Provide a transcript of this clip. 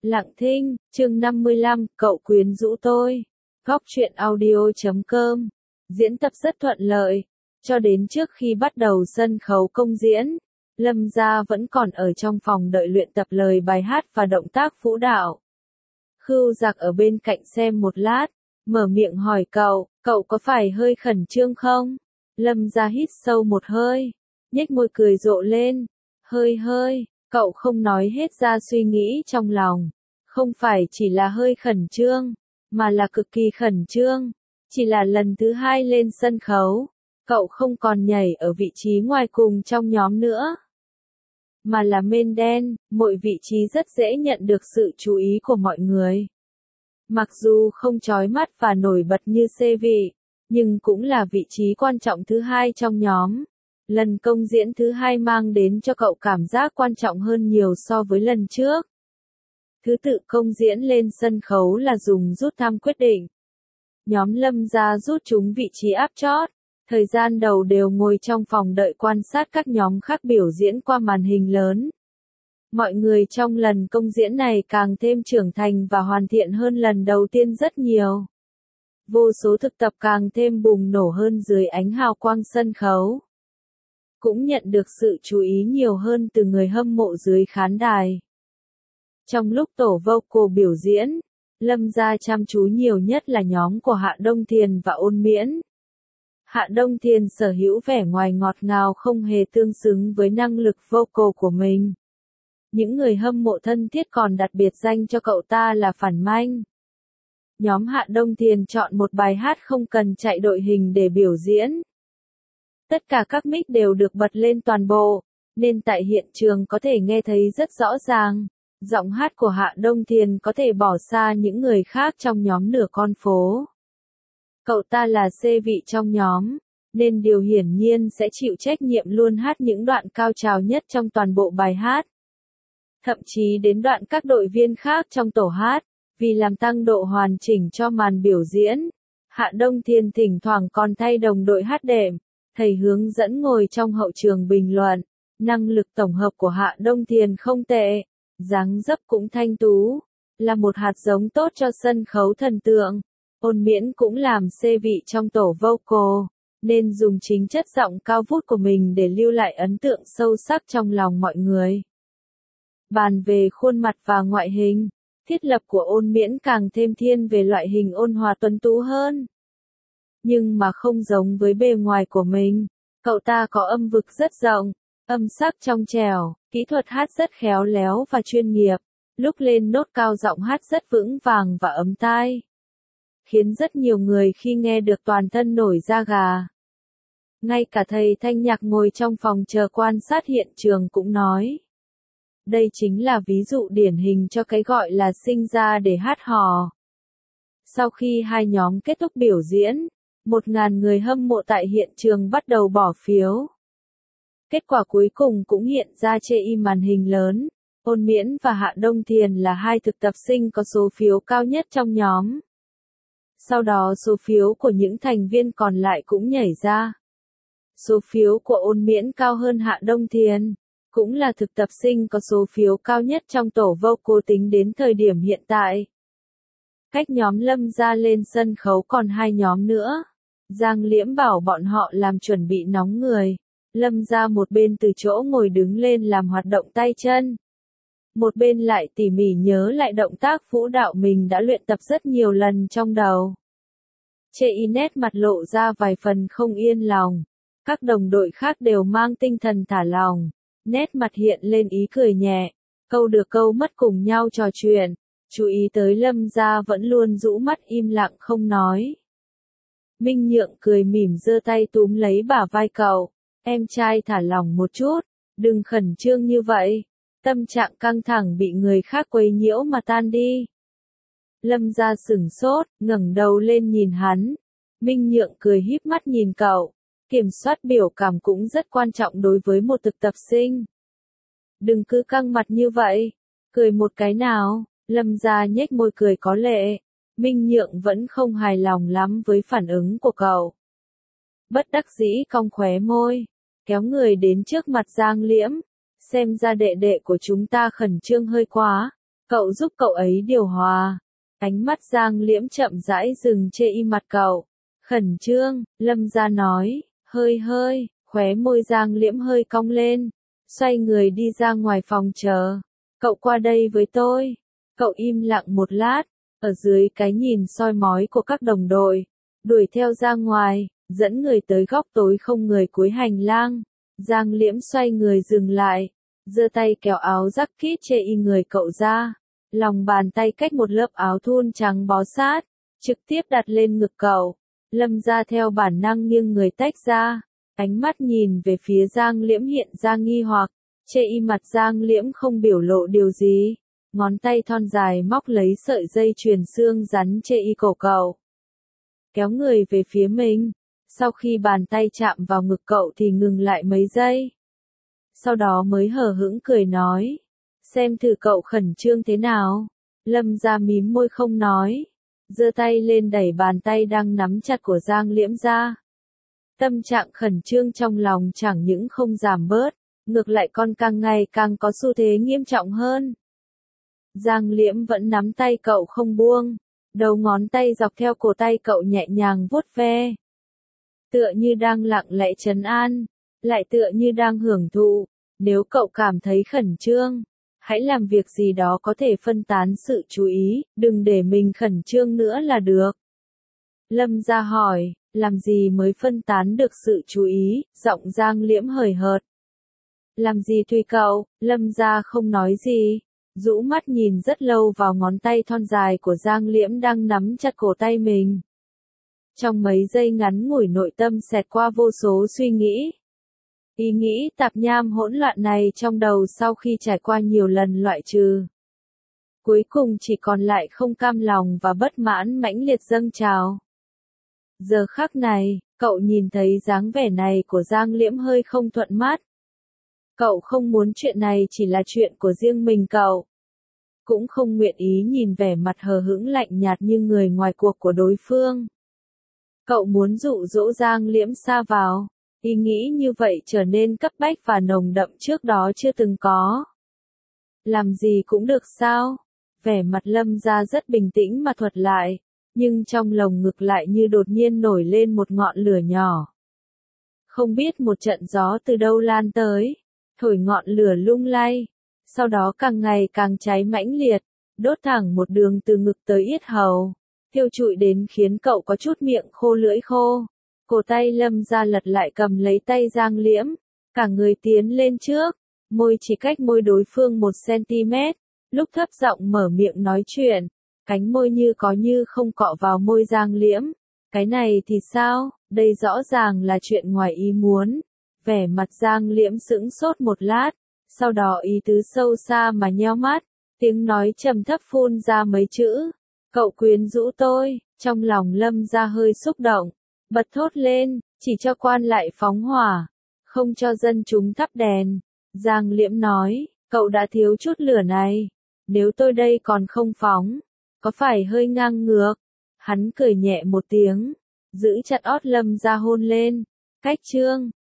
Lặng thinh, chương 55, cậu quyến rũ tôi. Góc truyện audio.com. Diễn tập rất thuận lợi. Cho đến trước khi bắt đầu sân khấu công diễn, Lâm Gia vẫn còn ở trong phòng đợi luyện tập lời bài hát và động tác vũ đạo. Khưu Giặc ở bên cạnh xem một lát, mở miệng hỏi cậu có phải hơi khẩn trương không? Lâm Gia hít sâu một hơi, nhếch môi cười rộ lên. Hơi, cậu không nói hết ra suy nghĩ trong lòng. Không phải chỉ là hơi khẩn trương, mà là cực kỳ khẩn trương. Chỉ là lần thứ 2 lên sân khấu, cậu không còn nhảy ở vị trí ngoài cùng trong nhóm nữa, mà là main dance, mỗi vị trí rất dễ nhận được sự chú ý của mọi người. Mặc dù không chói mắt và nổi bật như C vị, nhưng cũng là vị trí quan trọng thứ 2 trong nhóm. Lần công diễn thứ 2 mang đến cho cậu cảm giác quan trọng hơn nhiều so với lần trước. Thứ tự công diễn lên sân khấu là dùng rút thăm quyết định. Nhóm Lâm Gia rút chúng vị trí áp chót. Thời gian đầu đều ngồi trong phòng đợi quan sát các nhóm khác biểu diễn qua màn hình lớn. Mọi người trong lần công diễn này càng thêm trưởng thành và hoàn thiện hơn lần đầu tiên rất nhiều. Vô số thực tập càng thêm bùng nổ hơn dưới ánh hào quang sân khấu. Cũng nhận được sự chú ý nhiều hơn từ người hâm mộ dưới khán đài. Trong lúc tổ vocal biểu diễn, Lâm Gia chăm chú nhiều nhất là nhóm của Hạ Đông Thiền và Ôn Miễn. Hạ Đông Thiền sở hữu vẻ ngoài ngọt ngào không hề tương xứng với năng lực vocal của mình. Những người hâm mộ thân thiết còn đặt biệt danh cho cậu ta là Phản Manh. Nhóm Hạ Đông Thiền chọn một bài hát không cần chạy đội hình để biểu diễn. Tất cả các mic đều được bật lên toàn bộ, nên tại hiện trường có thể nghe thấy rất rõ ràng. Giọng hát của Hạ Đông Thiền có thể bỏ xa những người khác trong nhóm nửa con phố. Cậu ta là C vị trong nhóm, nên điều hiển nhiên sẽ chịu trách nhiệm luôn hát những đoạn cao trào nhất trong toàn bộ bài hát. Thậm chí đến đoạn các đội viên khác trong tổ hát, vì làm tăng độ hoàn chỉnh cho màn biểu diễn. Hạ Đông Thiền thỉnh thoảng còn thay đồng đội hát đệm, thầy hướng dẫn ngồi trong hậu trường bình luận. Năng lực tổng hợp của Hạ Đông Thiền không tệ. Dáng dấp cũng thanh tú, là một hạt giống tốt cho sân khấu thần tượng. Ôn Miễn cũng làm C vị trong tổ vocal, nên dùng chính chất giọng cao vút của mình để lưu lại ấn tượng sâu sắc trong lòng mọi người. Bàn về khuôn mặt và ngoại hình, thiết lập của Ôn Miễn càng thêm thiên về loại hình ôn hòa tuấn tú hơn. Nhưng mà không giống với bề ngoài của mình, cậu ta có âm vực rất rộng, âm sắc trong trẻo, kỹ thuật hát rất khéo léo và chuyên nghiệp, lúc lên nốt cao giọng hát rất vững vàng và ấm tai, khiến rất nhiều người khi nghe được toàn thân nổi da gà. Ngay cả thầy thanh nhạc ngồi trong phòng chờ quan sát hiện trường cũng nói. Đây chính là ví dụ điển hình cho cái gọi là sinh ra để hát hò. Sau khi hai nhóm kết thúc biểu diễn, 1.000 người hâm mộ tại hiện trường bắt đầu bỏ phiếu. Kết quả cuối cùng cũng hiện ra trên màn hình lớn. Ôn Miễn và Hạ Đông Thiền là hai thực tập sinh có số phiếu cao nhất trong nhóm. Sau đó số phiếu của những thành viên còn lại cũng nhảy ra. Số phiếu của Ôn Miễn cao hơn Hạ Đông Thiền, cũng là thực tập sinh có số phiếu cao nhất trong tổ vocal tính đến thời điểm hiện tại. Cách nhóm Lâm Gia lên sân khấu còn 2 nhóm nữa. Giang Liễm bảo bọn họ làm chuẩn bị nóng người. Lâm Gia một bên từ chỗ ngồi đứng lên làm hoạt động tay chân. Một bên lại tỉ mỉ nhớ lại động tác vũ đạo mình đã luyện tập rất nhiều lần trong đầu. Chê nét mặt lộ ra vài phần không yên lòng. Các đồng đội khác đều mang tinh thần thả lỏng. Nét mặt hiện lên ý cười nhẹ. Câu được câu mất cùng nhau trò chuyện. Chú ý tới Lâm Gia vẫn luôn rũ mắt im lặng không nói. Minh Nhượng cười mỉm giơ tay túm lấy bả vai cậu. Em trai thả lỏng một chút, đừng khẩn trương như vậy. Tâm trạng căng thẳng bị người khác quấy nhiễu mà tan đi. Lâm Gia sửng sốt, ngẩng đầu lên nhìn hắn. Minh Nhượng cười híp mắt nhìn cậu. Kiểm soát biểu cảm cũng rất quan trọng đối với một thực tập sinh. Đừng cứ căng mặt như vậy. Cười một cái nào. Lâm Gia nhếch môi cười có lệ. Minh Nhượng vẫn không hài lòng lắm với phản ứng của cậu. Bất đắc dĩ cong khóe môi. Kéo người đến trước mặt Giang Liễm. Xem ra đệ đệ của chúng ta khẩn trương hơi quá. Cậu giúp cậu ấy điều hòa. Ánh mắt Giang Liễm chậm rãi dừng trên y mặt cậu. Khẩn trương, Lâm Gia nói, hơi, khóe môi Giang Liễm hơi cong lên. Xoay người đi ra ngoài phòng chờ. Cậu qua đây với tôi. Cậu im lặng một lát, ở dưới cái nhìn soi mói của các đồng đội. Đuổi theo ra ngoài, dẫn người tới góc tối không người cuối hành lang. Giang Liễm xoay người dừng lại, giơ tay kéo áo jacket chê y người cậu ra. Lòng bàn tay cách một lớp áo thun trắng bó sát, trực tiếp đặt lên ngực cậu. Lâm Gia theo bản năng nghiêng người tách ra, ánh mắt nhìn về phía Giang Liễm hiện ra nghi hoặc, chê y mặt Giang Liễm không biểu lộ điều gì. Ngón tay thon dài móc lấy sợi dây chuyền xương rắn chê y cổ cậu. Kéo người về phía mình, sau khi bàn tay chạm vào ngực cậu thì ngừng lại mấy giây. Sau đó mới hờ hững cười nói, xem thử cậu khẩn trương thế nào. Lâm Gia mím môi không nói, giơ tay lên đẩy bàn tay đang nắm chặt của Giang Liễm ra. Tâm trạng khẩn trương trong lòng chẳng những không giảm bớt, ngược lại còn càng ngày càng có xu thế nghiêm trọng hơn. Giang Liễm vẫn nắm tay cậu không buông, đầu ngón tay dọc theo cổ tay cậu nhẹ nhàng vuốt ve. Tựa như đang lặng lẽ trấn an, lại tựa như đang hưởng thụ. Nếu cậu cảm thấy khẩn trương, hãy làm việc gì đó có thể phân tán sự chú ý, đừng để mình khẩn trương nữa là được. Lâm Gia hỏi, làm gì mới phân tán được sự chú ý, giọng Giang Liễm hời hợt. Làm gì tùy cậu, Lâm Gia không nói gì, rũ mắt nhìn rất lâu vào ngón tay thon dài của Giang Liễm đang nắm chặt cổ tay mình. Trong mấy giây ngắn ngủi nội tâm xẹt qua vô số suy nghĩ. Ý nghĩ tạp nham hỗn loạn này trong đầu sau khi trải qua nhiều lần loại trừ. Cuối cùng chỉ còn lại không cam lòng và bất mãn mãnh liệt dâng trào. Giờ khắc này, cậu nhìn thấy dáng vẻ này của Giang Liễm hơi không thuận mắt. Cậu không muốn chuyện này chỉ là chuyện của riêng mình cậu. Cũng không nguyện ý nhìn vẻ mặt hờ hững lạnh nhạt như người ngoài cuộc của đối phương. Cậu muốn dụ dỗ Giang Liễm sa vào. Ý nghĩ như vậy trở nên cấp bách và nồng đậm trước đó chưa từng có. Làm gì cũng được sao? Vẻ mặt Lâm Gia rất bình tĩnh mà thuật lại, nhưng trong lồng ngực lại như đột nhiên nổi lên một ngọn lửa nhỏ. Không biết một trận gió từ đâu lan tới, thổi ngọn lửa lung lay, sau đó càng ngày càng cháy mãnh liệt, đốt thẳng một đường từ ngực tới yết hầu, thiêu trụi đến khiến cậu có chút miệng khô lưỡi khô. Cổ tay Lâm Gia lật lại cầm lấy tay Giang Liễm, cả người tiến lên trước, môi chỉ cách môi đối phương 1 cm, lúc thấp giọng mở miệng nói chuyện, cánh môi như có như không cọ vào môi Giang Liễm. Cái này thì sao, đây rõ ràng là chuyện ngoài ý muốn. Vẻ mặt Giang Liễm sững sốt một lát, sau đó ý tứ sâu xa mà nheo mắt, tiếng nói trầm thấp phun ra mấy chữ, cậu quyến rũ tôi. Trong lòng Lâm Gia hơi xúc động, bật thốt lên, chỉ cho quan lại phóng hỏa, không cho dân chúng thắp đèn. Giang Liễm nói, cậu đã thiếu chút lửa này, nếu tôi đây còn không phóng, có phải hơi ngang ngược? Hắn cười nhẹ một tiếng, giữ chặt ót Lâm Gia hôn lên, cách chương.